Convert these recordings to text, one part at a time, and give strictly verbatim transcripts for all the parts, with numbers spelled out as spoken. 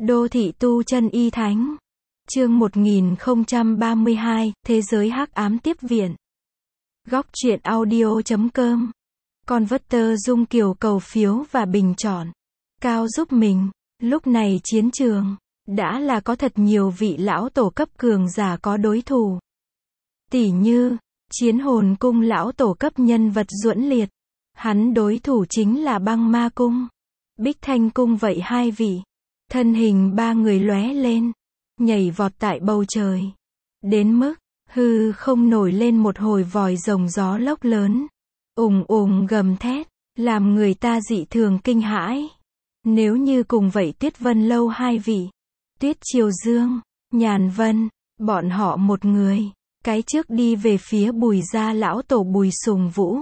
Đô thị tu chân y thánh. Chương một nghìn không trăm ba mươi hai, Thế giới hắc ám tiếp viện. Góc truyện audio chấm com. Converter Dung Kiều cầu phiếu và bình chọn. Cao giúp mình. Lúc này chiến trường đã là có thật nhiều vị lão tổ cấp cường giả có đối thủ. Tỷ như Chiến Hồn Cung lão tổ cấp nhân vật Duẫn Liệt. Hắn đối thủ chính là Băng Ma Cung, Bích Thanh Cung vậy hai vị. Thân hình ba người lóe lên, nhảy vọt tại bầu trời. Đến mức hư không nổi lên một hồi vòi rồng gió lốc lớn. Ùng ùng gầm thét, làm người ta dị thường kinh hãi. Nếu như cùng vậy Tuyết Vân Lâu hai vị, Tuyết Triều Dương, Nhàn Vân, bọn họ một người, cái trước đi về phía Bùi gia lão tổ Bùi Sùng Vũ.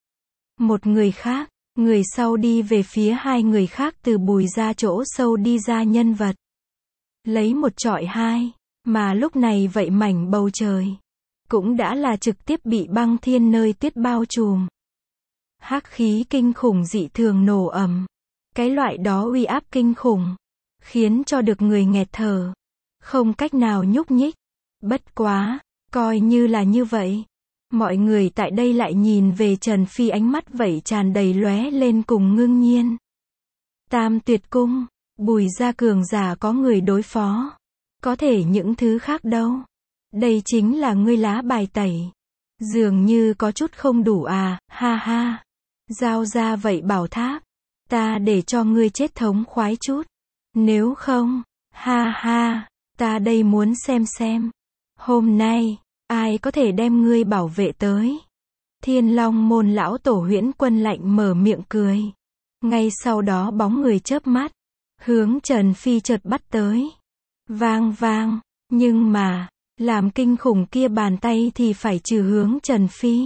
Một người khác, người sau đi về phía hai người khác từ Bùi gia chỗ sâu đi ra nhân vật. Lấy một chọi hai, mà lúc này vậy mảnh bầu trời cũng đã là trực tiếp bị băng thiên nơi tuyết bao trùm. Hắc khí kinh khủng dị thường nổ ầm. Cái loại đó uy áp kinh khủng, khiến cho được người nghẹt thở, không cách nào nhúc nhích. Bất quá, coi như là như vậy, mọi người tại đây lại nhìn về Trần Phi ánh mắt vậy tràn đầy lóe lên cùng ngưng nhiên. Tam Tuyệt Cung, Bùi gia cường giả có người đối phó, có thể những thứ khác đâu. Đây chính là ngươi lá bài tẩy. Dường như có chút không đủ à, ha ha. Giao ra vậy bảo tháp, ta để cho ngươi chết thống khoái chút. Nếu không, ha ha, ta đây muốn xem xem. Hôm nay, ai có thể đem ngươi bảo vệ tới. Thiên Long môn lão tổ Huyễn Quân lạnh mở miệng cười. Ngay sau đó bóng người chớp mắt, hướng Trần Phi chợt bắt tới. Vang vang, nhưng mà, làm kinh khủng kia bàn tay thì phải trừ hướng Trần Phi.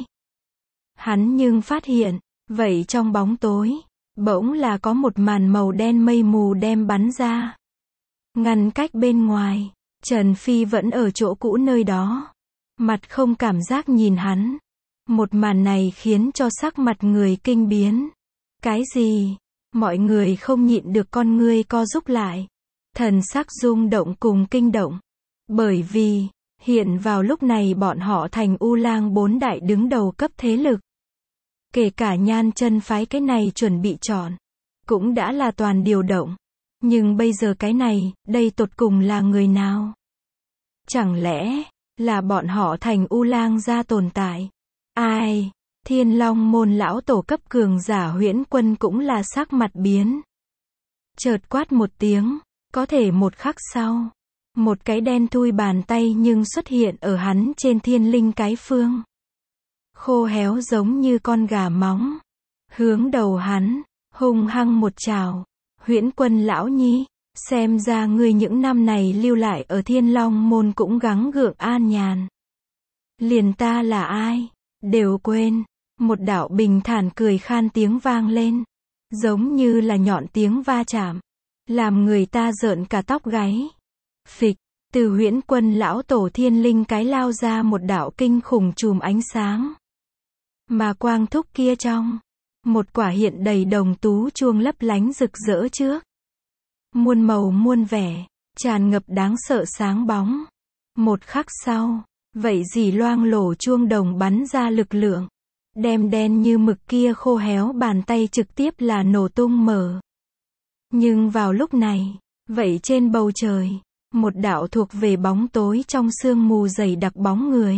Hắn nhưng phát hiện, vậy trong bóng tối, bỗng là có một màn màu đen mây mù đem bắn ra. Ngăn cách bên ngoài, Trần Phi vẫn ở chỗ cũ nơi đó. Mặt không cảm giác nhìn hắn. Một màn này khiến cho sắc mặt người kinh biến. Cái gì? Mọi người không nhịn được con ngươi co rúm lại. Thần sắc rung động cùng kinh động. Bởi vì, hiện vào lúc này bọn họ thành U Lang bốn đại đứng đầu cấp thế lực. Kể cả Nhan Chân phái cái này chuẩn bị chọn, cũng đã là toàn điều động. Nhưng bây giờ cái này, đây tột cùng là người nào? Chẳng lẽ là bọn họ thành U Lang gia tồn tại? Ai? Thiên Long môn lão tổ cấp cường giả Huyễn Quân cũng là sắc mặt biến. Chợt quát một tiếng, có thể một khắc sau, một cái đen thui bàn tay nhưng xuất hiện ở hắn trên thiên linh cái phương. Khô héo giống như con gà móng. Hướng đầu hắn, hung hăng một trào. Huyễn Quân lão nhi, xem ra ngươi những năm này lưu lại ở Thiên Long môn cũng gắng gượng an nhàn. Liền ta là ai, đều quên. Một đạo bình thản cười khan tiếng vang lên, giống như là nhọn tiếng va chạm, làm người ta rợn cả tóc gáy. Phịch, từ Huyễn Quân lão tổ thiên linh cái lao ra một đạo kinh khủng chùm ánh sáng. Mà quang thúc kia trong, một quả hiện đầy đồng tú chuông lấp lánh rực rỡ trước. Muôn màu muôn vẻ, tràn ngập đáng sợ sáng bóng. Một khắc sau, vậy dì loang lổ chuông đồng bắn ra lực lượng. Đem đen như mực kia khô héo bàn tay trực tiếp là nổ tung mở. Nhưng vào lúc này, vậy trên bầu trời, một đạo thuộc về bóng tối trong sương mù dày đặc bóng người.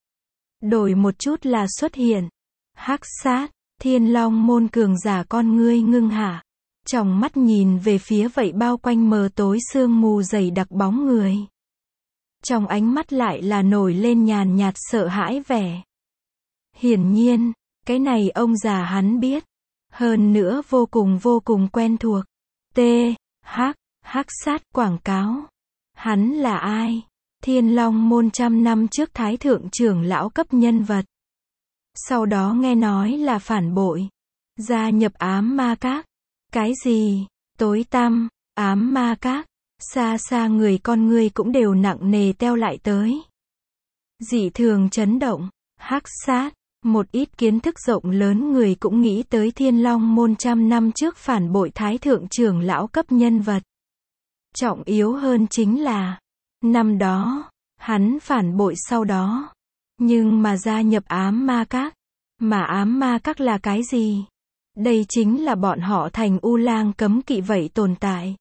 Đổi một chút là xuất hiện. Hắc Sát, Thiên Long môn cường giả con ngươi ngưng hạ. Trong mắt nhìn về phía vậy bao quanh mờ tối sương mù dày đặc bóng người. Trong ánh mắt lại là nổi lên nhàn nhạt sợ hãi vẻ. Hiển nhiên, cái này ông già hắn biết. Hơn nữa vô cùng vô cùng quen thuộc. T. Hắc, Hắc Sát quảng cáo. Hắn là ai? Thiên Long môn trăm năm trước thái thượng trưởng lão cấp nhân vật. Sau đó nghe nói là phản bội. Gia nhập ám ma các. Cái gì? Tối tăm, ám ma các. Xa xa người con người cũng đều nặng nề teo lại tới. Dị thường chấn động. Hắc Sát. Một ít kiến thức rộng lớn người cũng nghĩ tới Thiên Long môn trăm năm trước phản bội thái thượng trưởng lão cấp nhân vật. Trọng yếu hơn chính là, năm đó, hắn phản bội sau đó. Nhưng mà gia nhập ám ma các. Mà ám ma các là cái gì? Đây chính là bọn họ thành U Lang cấm kỵ vậy tồn tại.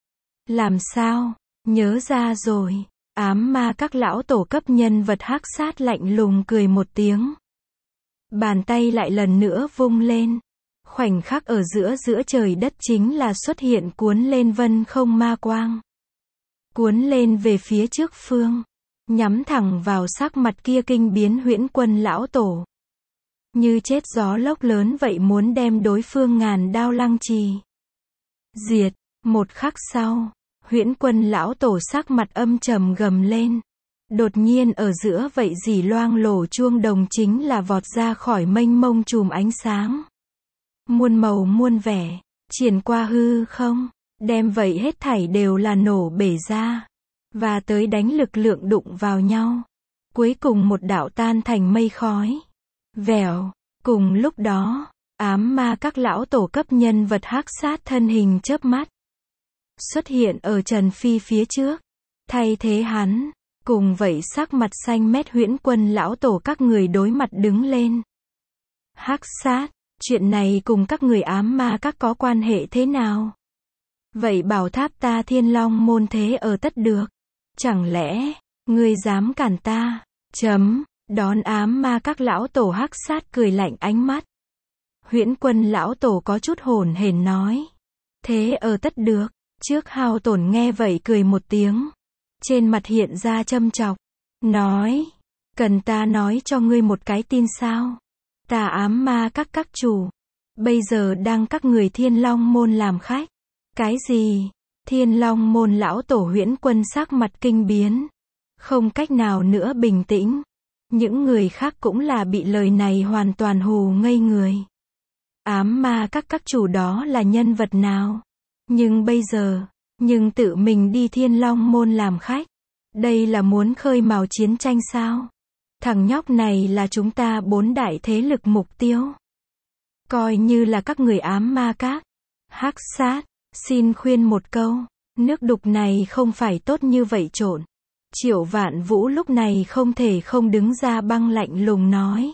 Làm sao? Nhớ ra rồi. Ám ma các lão tổ cấp nhân vật hắc sát lạnh lùng cười một tiếng. Bàn tay lại lần nữa vung lên. Khoảnh khắc ở giữa giữa trời đất chính là xuất hiện cuốn lên vân không ma quang. Cuốn lên về phía trước phương. Nhắm thẳng vào sắc mặt kia kinh biến Huyễn Quân lão tổ. Như chết gió lốc lớn vậy muốn đem đối phương ngàn đao lăng trì. Diệt. Một khắc sau, Huyễn Quân lão tổ sắc mặt âm trầm gầm lên. Đột nhiên ở giữa vậy dì loang lổ chuông đồng chính là vọt ra khỏi mênh mông chùm ánh sáng. Muôn màu muôn vẻ, triển qua hư không, đem vậy hết thảy đều là nổ bể ra. Và tới đánh lực lượng đụng vào nhau. Cuối cùng một đạo tan thành mây khói. Vèo, cùng lúc đó, ám ma các lão tổ cấp nhân vật hắc sát thân hình chớp mắt. Xuất hiện ở Trần Phi phía trước. Thay thế hắn, cùng vậy sắc mặt xanh mét Huyễn Quân lão tổ các người đối mặt đứng lên. Hắc sát, chuyện này cùng các người ám ma các có quan hệ thế nào? Vậy bảo tháp ta Thiên Long môn thế ở tất được. Chẳng lẽ, ngươi dám cản ta? Chấm, đón ám ma các lão tổ hắc sát cười lạnh ánh mắt. Huyễn Quân lão tổ có chút hồn hển nói. Thế ở tất được, trước hao tổn nghe vậy cười một tiếng. Trên mặt hiện ra châm chọc. Nói, cần ta nói cho ngươi một cái tin sao? Ta ám ma các các chủ. Bây giờ đang các người Thiên Long môn làm khách. Cái gì? Thiên Long môn lão tổ Huyễn Quân sắc mặt kinh biến. Không cách nào nữa bình tĩnh. Những người khác cũng là bị lời này hoàn toàn hù ngây người. Ám ma các các chủ đó là nhân vật nào? Nhưng bây giờ, nhưng tự mình đi Thiên Long môn làm khách. Đây là muốn khơi mào chiến tranh sao? Thằng nhóc này là chúng ta bốn đại thế lực mục tiêu. Coi như là các người ám ma các. Hắc sát, xin khuyên một câu. Nước đục này không phải tốt như vậy trộn. Triệu Vạn Vũ lúc này không thể không đứng ra băng lạnh lùng nói.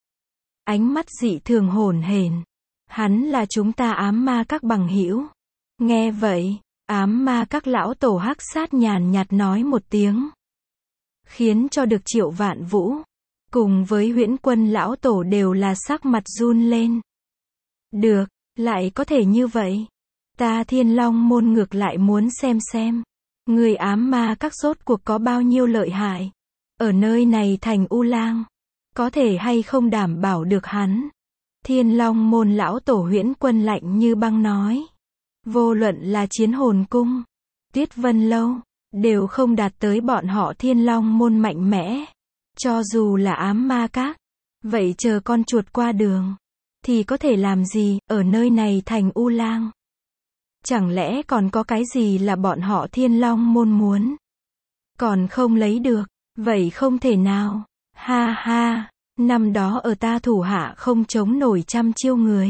Ánh mắt dị thường hồn hển. Hắn là chúng ta ám ma các bằng hữu. Nghe vậy, ám ma các lão tổ hắc sát nhàn nhạt nói một tiếng. Khiến cho được Triệu Vạn Vũ, cùng với Huyễn Quân lão tổ đều là sắc mặt run lên. Được, lại có thể như vậy. Ta Thiên Long môn ngược lại muốn xem xem. Người ám ma các rốt cuộc có bao nhiêu lợi hại. Ở nơi này thành U Lang. Có thể hay không đảm bảo được hắn. Thiên Long môn lão tổ Huyễn Quân lạnh như băng nói. Vô luận là Chiến Hồn Cung, Tuyết Vân Lâu, đều không đạt tới bọn họ Thiên Long môn mạnh mẽ. Cho dù là ám ma các. Vậy chờ con chuột qua đường. Thì có thể làm gì ở nơi này thành U Lang. Chẳng lẽ còn có cái gì là bọn họ Thiên Long môn muốn? Còn không lấy được, vậy không thể nào. Ha ha, năm đó ở ta thủ hạ không chống nổi trăm chiêu người.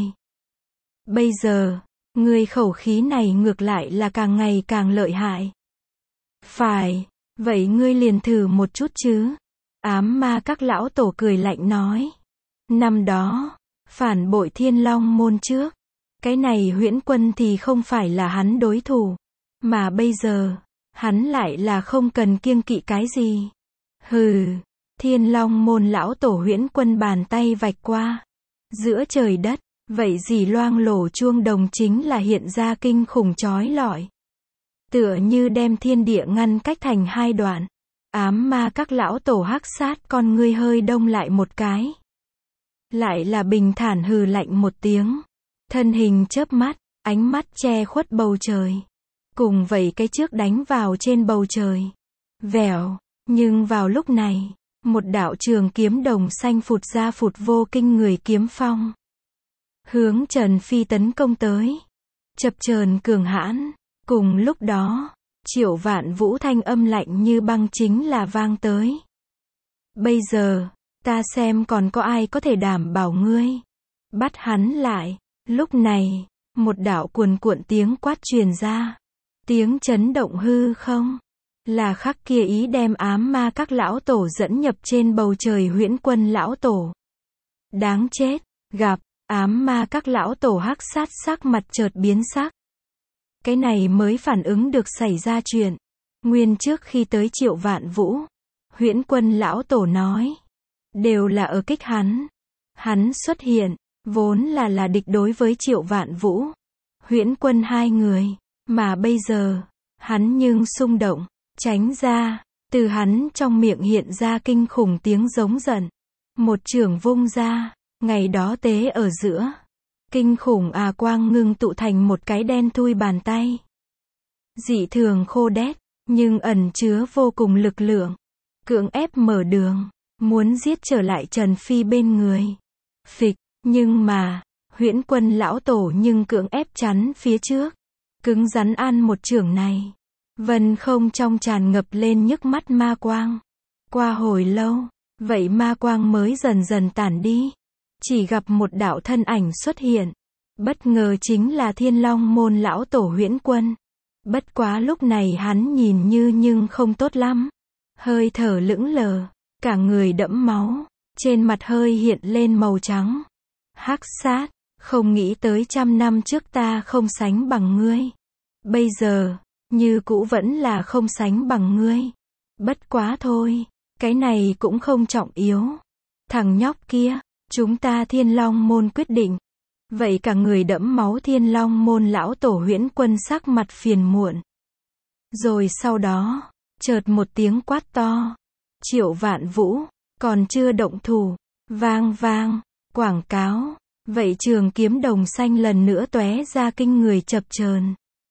Bây giờ, người khẩu khí này ngược lại là càng ngày càng lợi hại. Phải, vậy ngươi liền thử một chút chứ. Ám ma các lão tổ cười lạnh nói. Năm đó, phản bội Thiên Long môn trước. Cái này Huyễn Quân thì không phải là hắn đối thủ. Mà bây giờ, hắn lại là không cần kiêng kỵ cái gì. Hừ, Thiên Long môn lão tổ Huyễn Quân bàn tay vạch qua. Giữa trời đất, vậy dì loang lổ chuông đồng chính là hiện ra kinh khủng chói lọi. Tựa như đem thiên địa ngăn cách thành hai đoạn. Ám ma các lão tổ hắc sát con ngươi hơi đông lại một cái. Lại là bình thản hừ lạnh một tiếng. Thân hình chớp mắt, ánh mắt che khuất bầu trời. Cùng vậy cái trước đánh vào trên bầu trời. Vèo, nhưng vào lúc này, một đạo trường kiếm đồng xanh phụt ra phụt vô kinh người kiếm phong. Hướng Trần Phi tấn công tới. Chập chờn cường hãn. Cùng lúc đó, Triệu Vạn Vũ thanh âm lạnh như băng chính là vang tới. Bây giờ, ta xem còn có ai có thể đảm bảo ngươi. Bắt hắn lại. Lúc này, một đạo cuồn cuộn tiếng quát truyền ra. tiếng chấn động hư không. Là khắc kia ý đem ám ma các lão tổ dẫn nhập trên bầu trời huyễn quân lão tổ. Đáng chết, gặp, ám ma các lão tổ hắc sát sắc mặt chợt biến sắc. Cái này mới phản ứng được xảy ra chuyện. Nguyên trước khi tới Triệu Vạn Vũ, huyễn quân lão tổ nói. Đều là ở kích hắn. Hắn xuất hiện, vốn là là địch đối với Triệu Vạn Vũ. Huyễn quân hai người, mà bây giờ, hắn nhưng xung động, tránh ra, từ hắn trong miệng hiện ra kinh khủng tiếng giống giận. Một chưởng vung ra, ngày đó tế ở giữa. Kinh khủng à quang ngưng tụ thành một cái đen thui bàn tay. Dị thường khô đét, nhưng ẩn chứa vô cùng lực lượng. Cưỡng ép mở đường, muốn giết trở lại Trần Phi bên người. Phịch, nhưng mà, huyễn quân lão tổ nhưng cưỡng ép chắn phía trước. Cứng rắn ăn một chưởng này. Vân không trong tràn ngập lên nhức mắt ma quang. Qua hồi lâu, vậy ma quang mới dần dần tản đi. Chỉ gặp một đạo thân ảnh xuất hiện. Bất ngờ chính là Thiên Long môn lão tổ huyễn quân. Bất quá lúc này hắn nhìn như nhưng không tốt lắm. Hơi thở lững lờ, cả người đẫm máu, trên mặt hơi hiện lên màu trắng. Hắc sát, không nghĩ tới trăm năm trước ta không sánh bằng ngươi. Bây giờ, như cũ vẫn là không sánh bằng ngươi. Bất quá thôi, cái này cũng không trọng yếu. Thằng nhóc kia, chúng ta Thiên Long môn quyết định. Vậy cả người đẫm máu Thiên Long môn lão tổ huyễn quân sắc mặt phiền muộn. Rồi sau đó, chợt một tiếng quát to. Triệu Vạn Vũ, còn chưa động thủ. Vang vang, quảng cáo. Vậy trường kiếm đồng xanh lần nữa tóe ra kinh người chập chờn.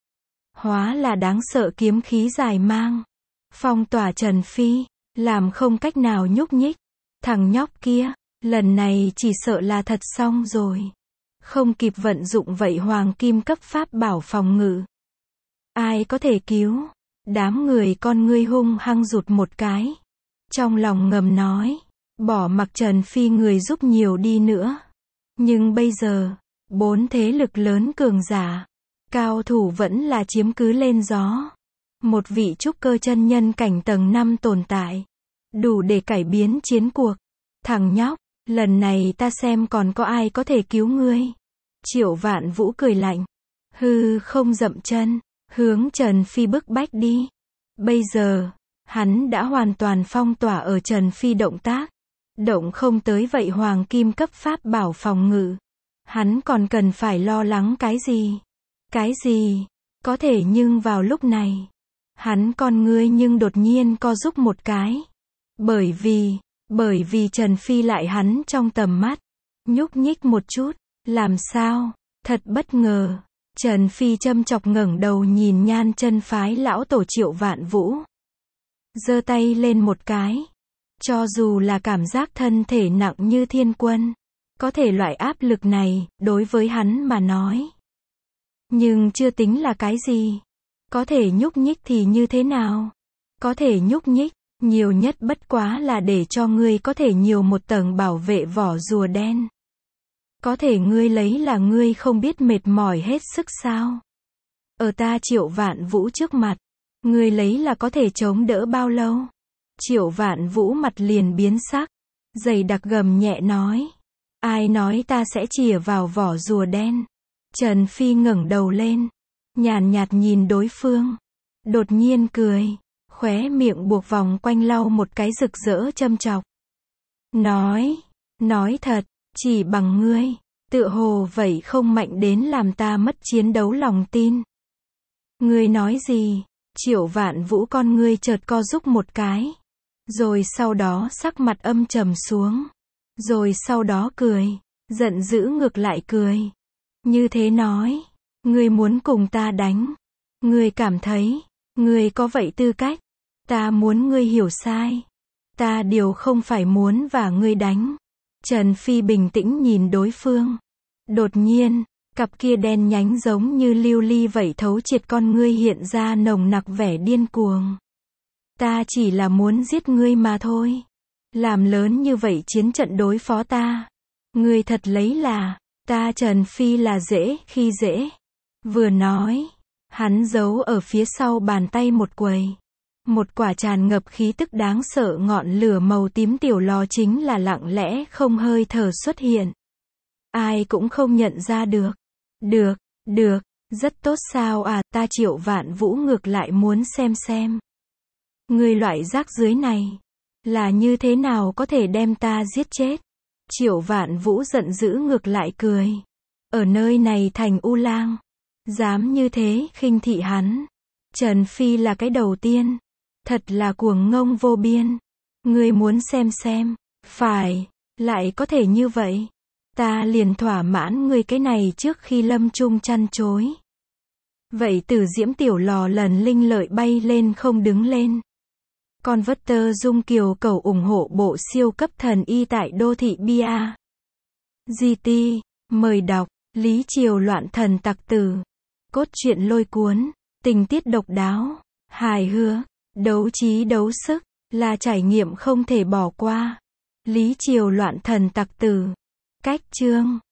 Hóa là đáng sợ kiếm khí dài mang. Phong tỏa Trần Phi, làm không cách nào nhúc nhích. Thằng nhóc kia, lần này chỉ sợ là thật xong rồi. Không kịp vận dụng vậy hoàng kim cấp pháp bảo phòng ngự. Ai có thể cứu? Đám người con ngươi hung hăng rụt một cái. Trong lòng ngầm nói, bỏ mặc Trần Phi người giúp nhiều đi nữa. Nhưng bây giờ, bốn thế lực lớn cường giả, cao thủ vẫn là chiếm cứ lên gió. Một vị trúc cơ chân nhân cảnh tầng năm tồn tại, đủ để cải biến chiến cuộc. Thằng nhóc, lần này ta xem còn có ai có thể cứu ngươi. Triệu Vạn Vũ cười lạnh. Hư không dậm chân, hướng Trần Phi bức bách đi. Bây giờ, hắn đã hoàn toàn phong tỏa ở Trần Phi động tác. Động không tới vậy hoàng kim cấp pháp bảo phòng ngự. Hắn còn cần phải lo lắng cái gì? Cái gì? Có thể nhưng vào lúc này, hắn con ngươi nhưng đột nhiên co rúm một cái. Bởi vì, bởi vì Trần Phi lại hắn trong tầm mắt. Nhúc nhích một chút, làm sao? Thật bất ngờ. Trần Phi châm chọc ngẩng đầu nhìn Nhan chân phái lão tổ Triệu Vạn Vũ. Giơ tay lên một cái. Cho dù là cảm giác thân thể nặng như thiên quân, có thể loại áp lực này, đối với hắn mà nói. Nhưng chưa tính là cái gì. Có thể nhúc nhích thì như thế nào? Có thể nhúc nhích, nhiều nhất bất quá là để cho ngươi có thể nhiều một tầng bảo vệ vỏ rùa đen. Có thể ngươi lấy là ngươi không biết mệt mỏi hết sức sao? Ở ta Triệu Vạn Vũ trước mặt, ngươi lấy là có thể chống đỡ bao lâu? Triệu Vạn Vũ mặt liền biến sắc, dày đặc gầm nhẹ nói. Ai nói ta sẽ chìa vào vỏ rùa đen? Trần Phi ngẩng đầu lên, nhàn nhạt nhìn đối phương. Đột nhiên cười, khóe miệng buộc vòng quanh lau một cái rực rỡ châm chọc. Nói, nói thật, chỉ bằng ngươi, tựa hồ vậy không mạnh đến làm ta mất chiến đấu lòng tin. Ngươi nói gì? Triệu Vạn Vũ con ngươi chợt co rúm một cái. Rồi sau đó sắc mặt âm trầm xuống. Rồi sau đó cười, giận dữ ngược lại cười. Như thế nói, ngươi muốn cùng ta đánh. Ngươi cảm thấy, ngươi có vậy tư cách. Ta muốn ngươi hiểu sai. Ta điều không phải muốn và ngươi đánh. Trần Phi bình tĩnh nhìn đối phương. Đột nhiên, cặp kia đen nhánh giống như lưu ly vậy thấu triệt con ngươi hiện ra nồng nặc vẻ điên cuồng. Ta chỉ là muốn giết ngươi mà thôi. Làm lớn như vậy chiến trận đối phó ta. Ngươi thật lấy là, ta Trần Phi là dễ khi dễ. Vừa nói, Hắn giấu ở phía sau bàn tay một quầy. Một quả tràn ngập khí tức đáng sợ ngọn lửa màu tím tiểu lò chính là lặng lẽ không hơi thở xuất hiện. Ai cũng không nhận ra được. Được, được, rất tốt sao à, ta Triệu Vạn Vũ ngược lại muốn xem xem. Người loại rác dưới này, là như thế nào có thể đem ta giết chết? Triệu Vạn Vũ giận dữ ngược lại cười. Ở nơi này thành U Lang, dám như thế khinh thị hắn. Trần Phi là cái đầu tiên. Thật là cuồng ngông vô biên. Ngươi muốn xem xem, phải, lại có thể như vậy. Ta liền thỏa mãn ngươi cái này trước khi Lâm Trung chăn chối. Vậy Tử Diễm tiểu lò lần linh lợi bay lên không đứng lên. Converter Dung Kiều Cầu ủng hộ bộ siêu cấp thần y tại đô thị Bia. giê tê, mời đọc, Lý Triều loạn thần tặc tử. Cốt truyện lôi cuốn, tình tiết độc đáo, hài hước, đấu trí đấu sức, là trải nghiệm không thể bỏ qua. Lý Triều loạn thần tặc tử. Cách chương